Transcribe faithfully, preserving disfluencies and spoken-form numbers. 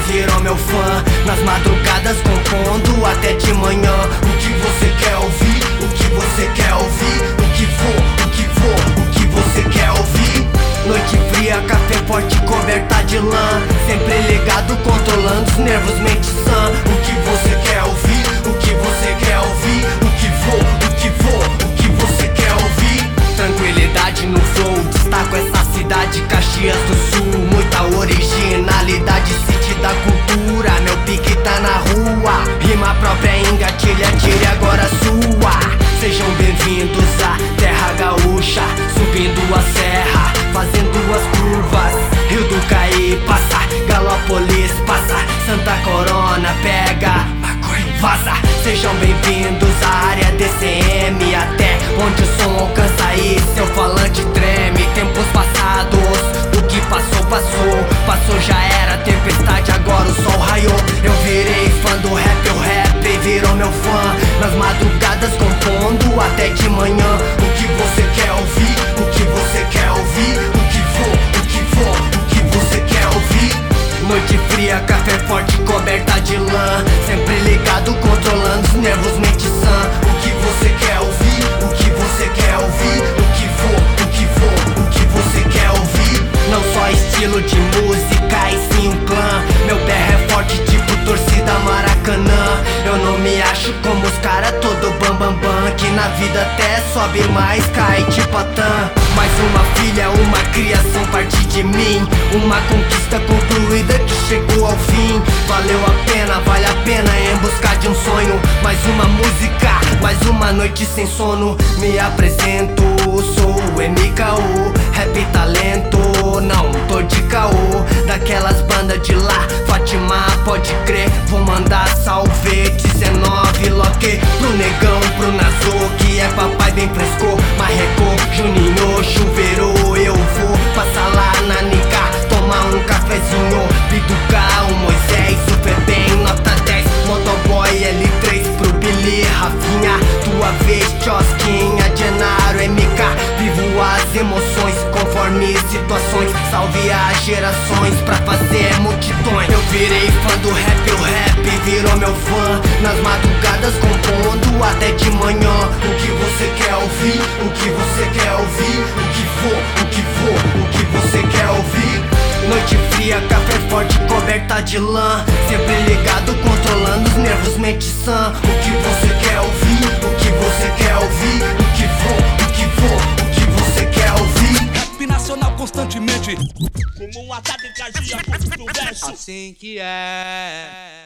virou meu fã. Nas madrugadas compondo até de manhã. O que você quer ouvir? O que você quer ouvir? O que for, o que for, o que você quer ouvir? Noite fria, café forte, coberta de lã. Sempre ligado, controlando os nervos, mente sã. O que você quer ouvir? O que você quer ouvir? O que for, o que for, o que você quer ouvir? Tranquilidade no flow, destaco essa cidade, Caxias do Sul. Muita originalidade, city da cultura. Meu pique tá na rua, rima própria engatilha, tire agora sua. Sejam bem-vindos à terra gaúcha, subindo a serra, fazendo as curvas. Rio do Caí passa, Galópolis passa, Santa Corona pega, maconha vaza. Sejam bem-vindos à área D C M, até onde o som alcança e seu falante treme. Tempos passados, o que passou, passou, passou já era tempestade, agora o sol raiou. Eu virei fã do rap, o rap virou meu fã. Nas madrugadas compondo até de manhã. O que você quer ouvir? O que você quer ouvir? O que for, o que for, o que você quer ouvir? Noite fria, café forte, coberta de lã. Sempre ligado, controlando os nervos, mente sã. O que você quer ouvir? O que você quer ouvir? O que for, o que for, o que você quer ouvir? Não só estilo de música e sim um clã. Meu berro é forte tipo torcida Maracanã. Eu não me acho como os cara todo bam bam bam, que na vida até sobe mais, cai tipo patã. Mais uma filha, uma criação parte de mim. Uma conquista concluída que chegou ao fim. Valeu a pena, vale a pena em busca de um sonho. Mais uma música, mais uma noite sem sono. Me apresento, sou o M K U, rap talento, não tô de caô. Daquelas bandas de lá, Fátima, pode crer. Vou mandar salve dezenove Loque pro negão, pro Nazô, que é papai bem fresco. Marrecô, Juninho, chuveiro, eu vou passar lá na Nica, tomar um cafezinho. Biduca, o Moisés, super bem, nota dez. Motoboy L três pro Billy, Rafinha, tua vez, Chosquinha, Genaro, M K. Vivo as emoções conforme situações. Salve as gerações pra fazer multidões. Eu virei fã do rap, o rap virou meu fã. Nas madrugadas compondo até de manhã. O que você quer ouvir? O que você quer ouvir? O que for, o que for, o que você quer ouvir? Noite fria, café forte, coberta de lã. Sempre ligado, controlando os nervos, mente sã. O que você quer ouvir? O que você quer ouvir? O que for, o que for, o que você quer ouvir? Rap nacional constantemente, como um ataque cardíaco do verso. Assim que é.